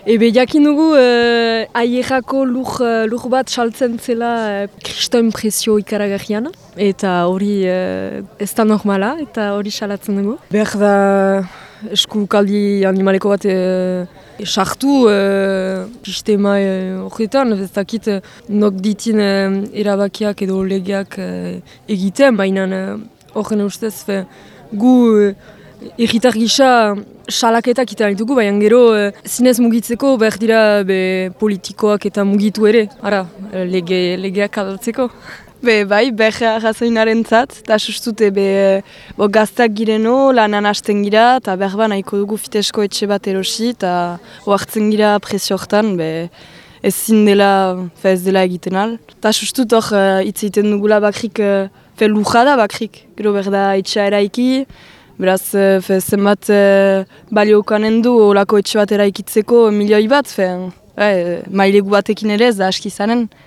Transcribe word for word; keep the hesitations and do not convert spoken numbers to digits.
Ebe jakin dugu uh, aierako lur, uh, lur bat saltzen zela uh, kriston prezio ikaragarrian. Eta hori uh, ez da normala eta hori salatzen dugu. Behar da eskukaldi animaleko bat uh, sartu uh, sistema horretan. Uh, ez dakit uh, nok ditin uh, erabakiak edo legeak uh, egiten, baina horren uh, ustez fe, gu uh, Erritar gisa salaketak iten ditugu, baina gero e, zinez mugitzeko behar dira be, politikoak eta mugitu ere, ara, lege, legeak aldatzeko. Be, bai, behar arrazoinaren zat, eta sustute be, bo, gaztak gireno, lanan hasten gira, eta behar ba nahiko dugu fitesko etxe bat erosi, eta oartzen gira presio hortan, be, ez zin dela, fe ez dela egiten al. Eta sustut hor, hitz egiten dugula bakrik, fe luja da bakrik, gero behar da etxea eraiki, beraz, fe, zenbat e, baliokanen du olako etxe bat eraikitzeko milioi bat, fe, e, mailegu batekin ere ez da aski izanen.